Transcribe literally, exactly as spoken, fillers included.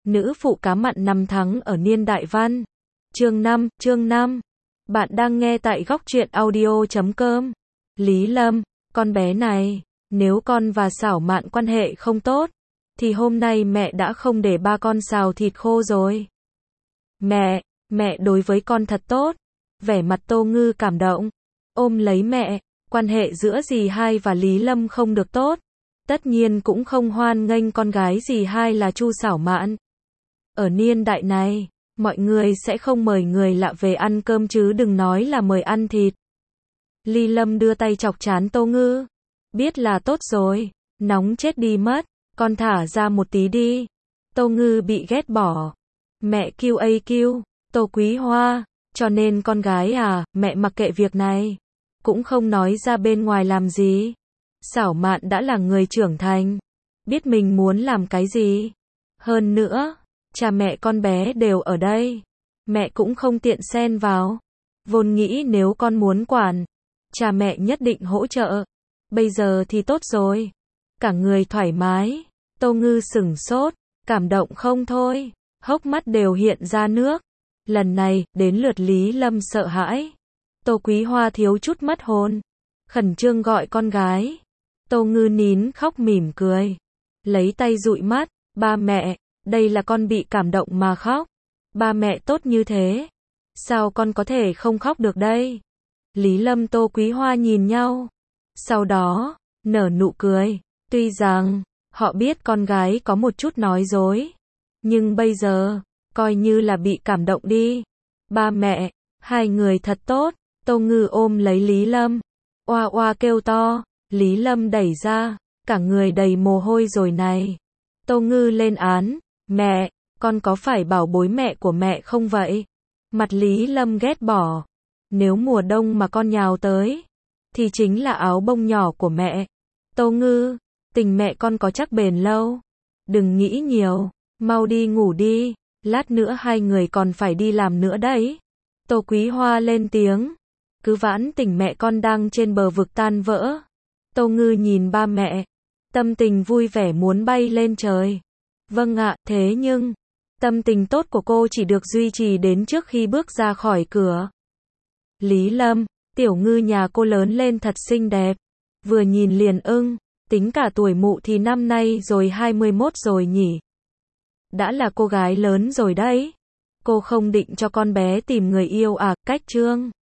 Nữ phụ cá mặn năm tháng ở niên đại văn. Chương năm, chương năm. Bạn đang nghe tại góc truyện audio chấm com. Lý Lâm, con bé này, nếu con và Xảo Mạn quan hệ không tốt, thì hôm nay mẹ đã không để ba con xào thịt khô rồi. Mẹ, mẹ đối với con thật tốt. Vẻ mặt Tô Ngư cảm động, ôm lấy mẹ. Quan hệ giữa dì hai và Lý Lâm không được tốt, tất nhiên cũng không hoan nghênh con gái dì hai là Chu Xảo Mạn. Ở niên đại này, mọi người sẽ không mời người lạ về ăn cơm chứ đừng nói là mời ăn thịt. Lý Lâm đưa tay chọc trán Tô Ngư. Biết là tốt rồi, nóng chết đi mất, con thả ra một tí đi. Tô Ngư bị ghét bỏ. Mẹ kêu a kêu, Tô Quý Hoa, cho nên con gái à, mẹ mặc kệ việc này. Cũng không nói ra bên ngoài làm gì. Xảo Mạn đã là người trưởng thành, biết mình muốn làm cái gì. Hơn nữa, cha mẹ con bé đều ở đây, mẹ cũng không tiện xen vào. Vốn nghĩ nếu con muốn quản, cha mẹ nhất định hỗ trợ. Bây giờ thì tốt rồi, cả người thoải mái. Tô Ngư sửng sốt, cảm động không thôi, hốc mắt đều hiện ra nước. Lần này, đến lượt Lý Lâm sợ hãi. Tô Quý Hoa thiếu chút mất hồn, khẩn trương gọi con gái. Tô Ngư nín khóc mỉm cười, lấy tay dụi mắt. Ba mẹ, đây là con bị cảm động mà khóc. Ba mẹ tốt như thế, sao con có thể không khóc được đây? Lý Lâm Tô Quý Hoa nhìn nhau, sau đó nở nụ cười. Tuy rằng họ biết con gái có một chút nói dối, nhưng bây giờ coi như là bị cảm động đi. Ba mẹ, hai người thật tốt. Tô Ngư ôm lấy Lý Lâm, oa oa kêu to. Lý Lâm đẩy ra, cả người đầy mồ hôi rồi này. Tô Ngư lên án, mẹ, con có phải bảo bối mẹ của mẹ không vậy? Mặt Lý Lâm ghét bỏ. Nếu mùa đông mà con nhào tới, thì chính là áo bông nhỏ của mẹ. Tô Ngư, tình mẹ con có chắc bền lâu. Đừng nghĩ nhiều, mau đi ngủ đi, lát nữa hai người còn phải đi làm nữa đấy. Tô Quý Hoa lên tiếng. Cứ vãn tình mẹ con đang trên bờ vực tan vỡ. Tô Ngư nhìn ba mẹ, tâm tình vui vẻ muốn bay lên trời. Vâng ạ, thế nhưng, tâm tình tốt của cô chỉ được duy trì đến trước khi bước ra khỏi cửa. Lý Lâm, tiểu Ngư nhà cô lớn lên thật xinh đẹp. Vừa nhìn liền ưng, tính cả tuổi mụ thì năm nay rồi hai mươi mốt rồi nhỉ. Đã là cô gái lớn rồi đấy. Cô không định cho con bé tìm người yêu à, cách Trương.